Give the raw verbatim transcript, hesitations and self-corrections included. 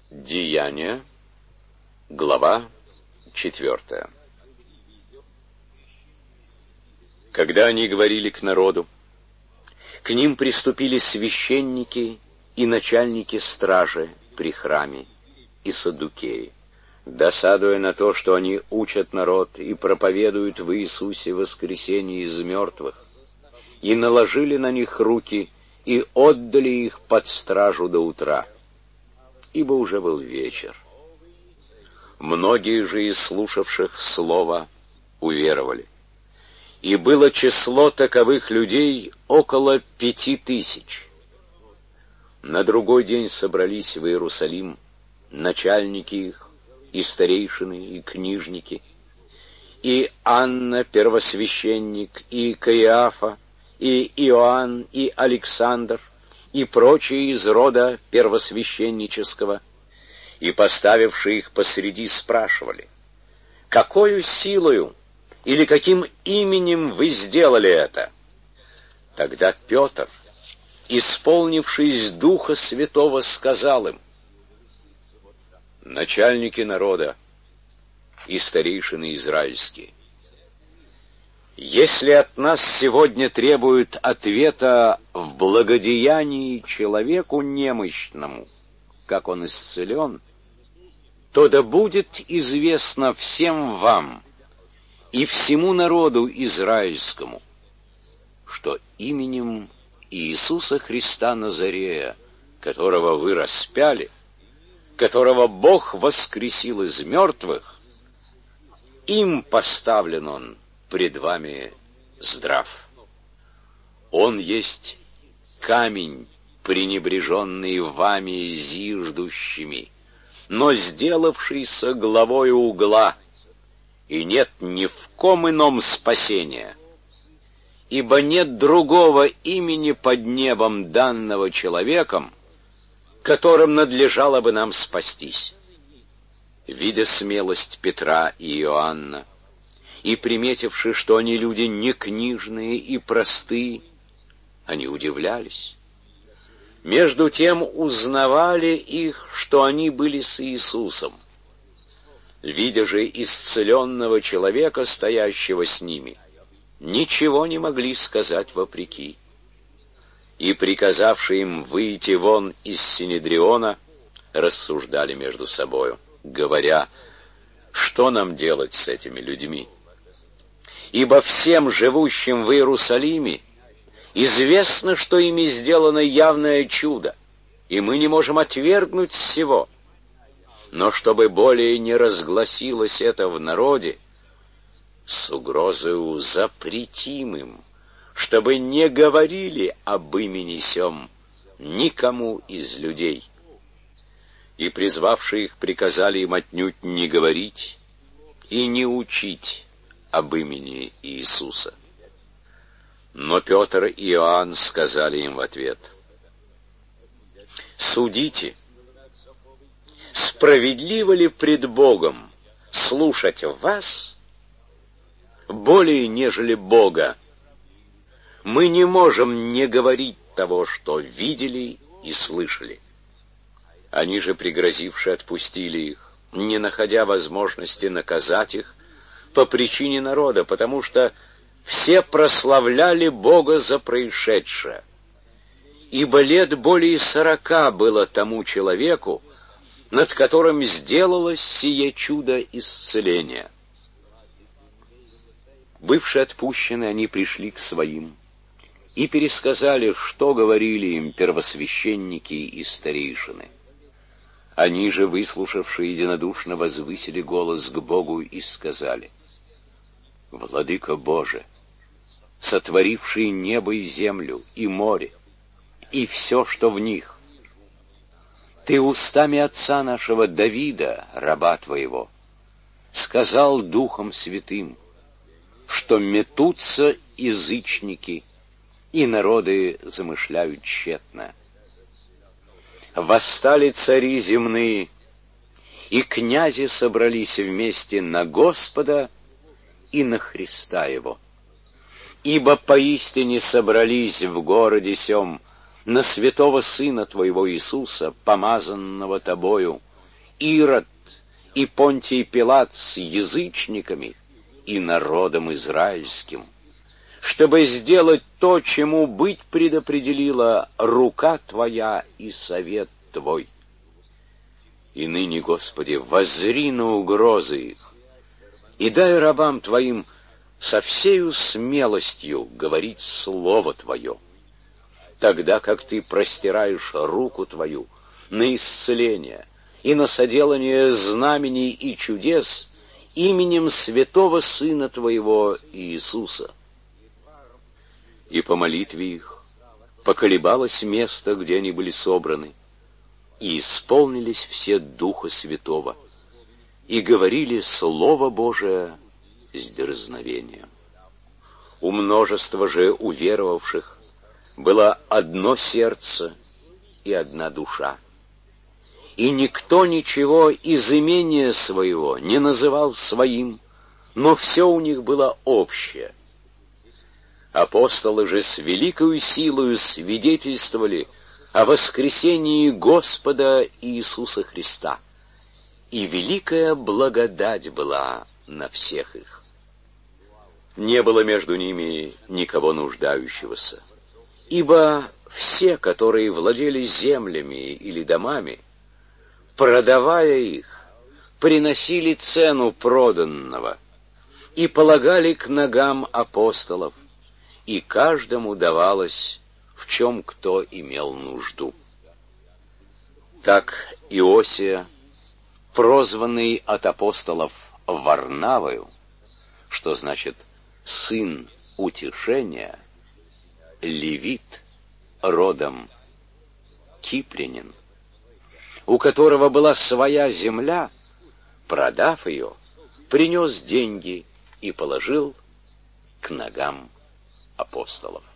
Деяния, глава четвертая. Когда они говорили к народу, к ним приступили священники и начальники стражи при храме и саддукеи, досадуя на то, что они учат народ и проповедуют в Иисусе воскресение из мертвых, и наложили на них руки и отдали их под стражу до утра, ибо уже был вечер. Многие же из слушавших слова уверовали, и было число таковых людей около пяти тысяч. На другой день собрались в Иерусалим начальники их, и старейшины, и книжники, и Анна, первосвященник, и Каиафа, и Иоанн, и Александр, и прочие из рода первосвященнического, и, поставившие их посреди, спрашивали: «Какою силою или каким именем вы сделали это?» Тогда Петр, исполнившись Духа Святого, сказал им: «Начальники народа и старейшины израильские, если от нас сегодня требуют ответа в благодеянии человеку немощному, как он исцелен, то да будет известно всем вам и всему народу израильскому, что именем Иисуса Христа Назарея, которого вы распяли, которого Бог воскресил из мертвых, им поставлен он пред вами здрав. Он есть камень, пренебреженный вами зиждущими, но сделавшийся главою угла, и нет ни в ком ином спасения, ибо нет другого имени под небом, данного человеком, которым надлежало бы нам спастись». Видя смелость Петра и Иоанна, и приметивши, что они люди не книжные и простые, они удивлялись. Между тем узнавали их, что они были с Иисусом. Видя же исцеленного человека, стоящего с ними, ничего не могли сказать вопреки. И, приказавши им выйти вон из Синедриона, рассуждали между собою, говоря: «Что нам делать с этими людьми? Ибо всем живущим в Иерусалиме известно, что ими сделано явное чудо, и мы не можем отвергнуть сего. Но чтобы более не разгласилось это в народе, с угрозою запретим им, чтобы не говорили об имени сем никому из людей». И, призвавшие их, приказали им отнюдь не говорить и не учить об имени Иисуса. Но Петр и Иоанн сказали им в ответ: «Судите, справедливо ли пред Богом слушать вас более, нежели Бога? Мы не можем не говорить того, что видели и слышали». Они же, пригрозивши, отпустили их, не находя возможности наказать их по причине народа, потому что все прославляли Бога за происшедшее. Ибо лет более сорока было тому человеку, над которым сделалось сие чудо исцеления. Бывшие отпущены, они пришли к своим и пересказали, что говорили им первосвященники и старейшины. Они же, выслушавшие, единодушно возвысили голос к Богу и сказали: «Владыка Боже, сотворивший небо и землю, и море, и все, что в них, Ты устами отца нашего Давида, раба Твоего, сказал Духом Святым, что метутся язычники, и народы замышляют тщетно. Восстали цари земные, и князи собрались вместе на Господа и на Христа Его. Ибо поистине собрались в городе сем на святого Сына Твоего Иисуса, помазанного Тобою, Ирод и Понтий Пилат с язычниками и народом израильским, чтобы сделать то, чему быть предопределила рука Твоя и совет Твой. И ныне, Господи, воззри на угрозы их, и дай рабам Твоим со всею смелостью говорить Слово Твое, тогда как Ты простираешь руку Твою на исцеление и на соделание знамений и чудес именем святого Сына Твоего Иисуса. И по молитве их поколебалось место, где они были собраны, и исполнились все Духа Святого, и говорили Слово Божие с дерзновением. У множества же уверовавших было одно сердце и одна душа. И никто ничего из имения своего не называл своим, но все у них было общее. Апостолы же с великою силою свидетельствовали о воскресении Господа Иисуса Христа, и великая благодать была на всех их. Не было между ними никого нуждающегося, ибо все, которые владели землями или домами, продавая их, приносили цену проданного и полагали к ногам апостолов, и каждому давалось, в чем кто имел нужду. Так Иосия, прозванный от апостолов Варнавою, что значит «сын утешения», левит, родом кипрянин, у которого была своя земля, продав ее, принес деньги и положил к ногам апостолов.